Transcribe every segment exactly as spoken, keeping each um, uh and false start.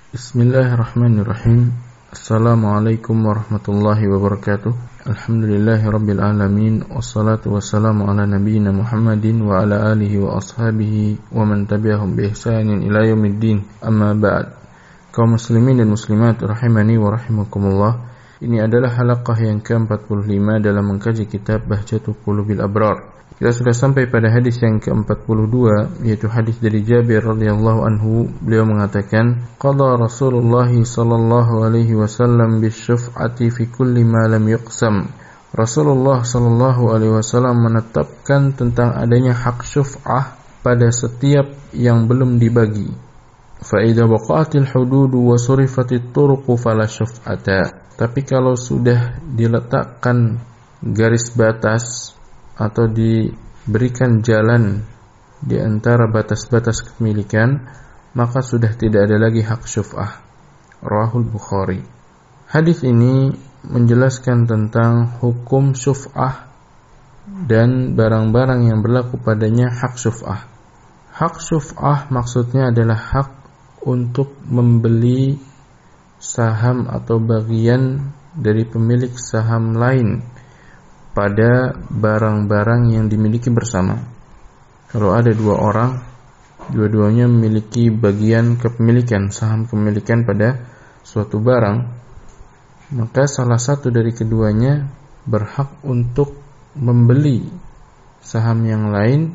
Bismillahirrahmanirrahim. Assalamualaikum warahmatullahi wabarakatuh. Alhamdulillahirabbil alamin wassalatu wassalamu ala nabiyyina Muhammadin wa ala alihi wa ashabihi wa man tabi'ahum bi ihsanin ila yaumiddin. Amma ba'd. Kaum muslimin dan muslimat rahimani wa rahimakumullah. Ini adalah halaqah yang ke empat puluh lima dalam mengkaji kitab Bahjatul Qulubil Abrar. Kita sudah sampai pada hadis yang ke empat puluh dua, yaitu hadis dari Jabir radhiyallahu anhu. Beliau mengatakan, qala Rasulullah sallallahu alaihi wasallam bisyuf'ati fi kulli ma lam yuqsam. Rasulullah sallallahu alaihi wasallam menetapkan tentang adanya hak syuf'ah pada setiap yang belum dibagi. Fa idza waqa'atil hudud wa surifatit turuq fala syuf'ata. Tapi kalau sudah diletakkan garis batas atau diberikan jalan di antara batas-batas kepemilikan, maka sudah tidak ada lagi hak syuf'ah. Rawahul Bukhari. Hadis ini menjelaskan tentang hukum syuf'ah dan barang-barang yang berlaku padanya hak syuf'ah. Hak syuf'ah maksudnya adalah hak untuk membeli saham atau bagian dari pemilik saham lain pada barang-barang yang dimiliki bersama. Kalau ada dua orang, dua-duanya memiliki bagian kepemilikan, saham kepemilikan pada suatu barang, maka salah satu dari keduanya berhak untuk membeli saham yang lain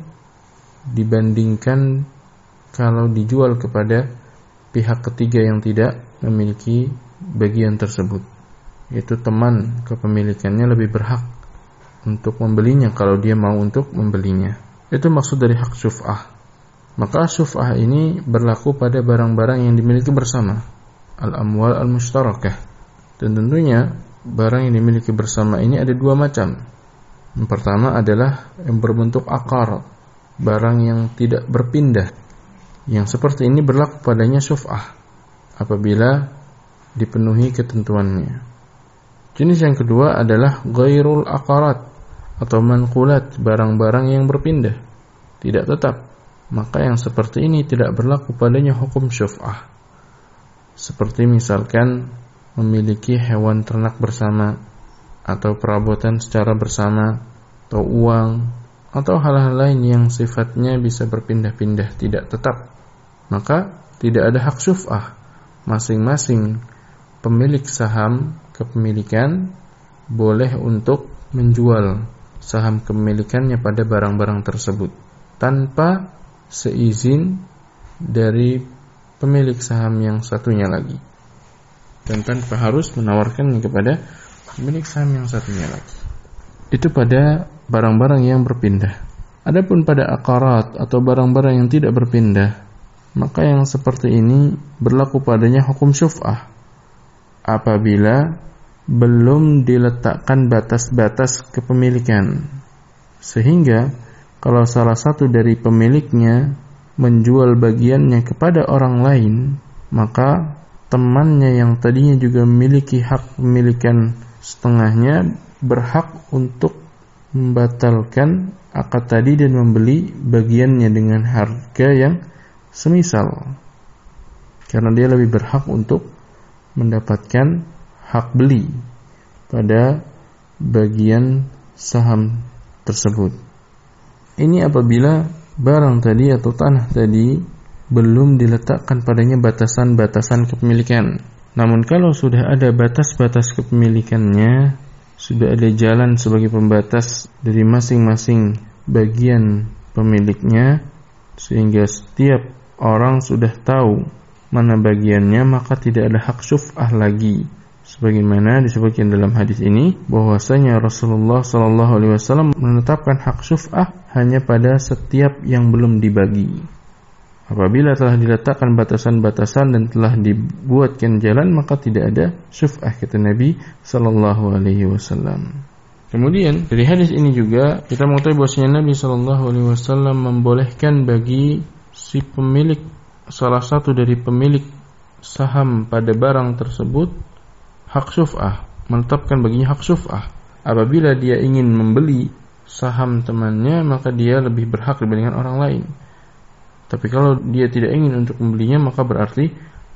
dibandingkan kalau dijual kepada pihak ketiga yang tidak memiliki bagian tersebut, yaitu teman kepemilikannya lebih berhak untuk membelinya kalau dia mau untuk membelinya. Itu maksud dari hak syuf'ah. Maka syuf'ah ini berlaku pada barang-barang yang dimiliki bersama, al-amwal al-mushtarakah. Dan tentunya barang yang dimiliki bersama ini ada dua macam. Yang pertama adalah yang berbentuk akar, barang yang tidak berpindah. Yang seperti ini berlaku padanya syuf'ah apabila dipenuhi ketentuannya. Jenis yang kedua adalah ghairul akarat atau manqulat, barang-barang yang berpindah, tidak tetap. Maka yang seperti ini tidak berlaku padanya hukum syuf'ah. Seperti misalkan memiliki hewan ternak bersama, atau perabotan secara bersama, atau uang, atau hal-hal lain yang sifatnya bisa berpindah-pindah, tidak tetap. Maka tidak ada hak syuf'ah. Masing-masing pemilik saham kepemilikan boleh untuk menjual saham kepemilikannya pada barang-barang tersebut tanpa seizin dari pemilik saham yang satunya lagi, dan tanpa harus menawarkannya kepada pemilik saham yang satunya lagi. Itu pada barang-barang yang berpindah. Adapun pada akarat atau barang-barang yang tidak berpindah, maka yang seperti ini berlaku padanya hukum syuf'ah apabila belum diletakkan batas-batas kepemilikan, sehingga kalau salah satu dari pemiliknya menjual bagiannya kepada orang lain, maka temannya yang tadinya juga memiliki hak pemilikan setengahnya berhak untuk membatalkan akad tadi dan membeli bagiannya dengan harga yang semisal, karena dia lebih berhak untuk mendapatkan hak beli pada bagian saham tersebut. Ini apabila barang tadi atau tanah tadi belum diletakkan padanya batasan-batasan kepemilikan. Namun kalau sudah ada batas-batas kepemilikannya, sudah ada jalan sebagai pembatas dari masing-masing bagian pemiliknya, sehingga setiap orang sudah tahu mana bagiannya, maka tidak ada hak syuf'ah lagi. Sebagaimana disebutkan dalam hadis ini, bahwasanya Rasulullah sallallahu alaihi wasallam menetapkan hak syuf'ah hanya pada setiap yang belum dibagi. Apabila telah diletakkan batasan-batasan dan telah dibuatkan jalan, maka tidak ada syuf'ah, kata Nabi sallallahu alaihi wasallam. Kemudian dari hadis ini juga kita mengetahui bahwasanya Nabi sallallahu alaihi wasallam membolehkan bagi si pemilik, salah satu dari pemilik saham pada barang tersebut, hak syuf'ah, menetapkan baginya hak syuf'ah. Apabila dia ingin membeli saham temannya, maka dia lebih berhak dibandingkan orang lain. Tapi kalau dia tidak ingin untuk membelinya, maka berarti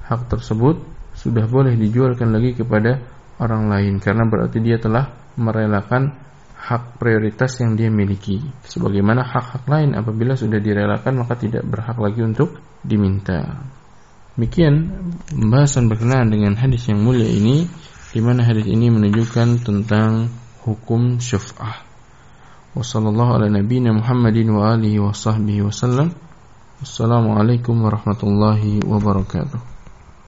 hak tersebut sudah boleh dijualkan lagi kepada orang lain, karena berarti dia telah merelakan hak prioritas yang dia miliki. Sebagaimana hak-hak lain apabila sudah direlakan maka tidak berhak lagi untuk diminta. Demikian pembahasan berkenaan dengan hadis yang mulia ini, di mana hadis ini menunjukkan tentang hukum syaf'ah. Wassallallahu ala nabiyyina Muhammadin wa alihi wa sahbihi wasallam. Wassalamualaikum warahmatullahi wabarakatuh.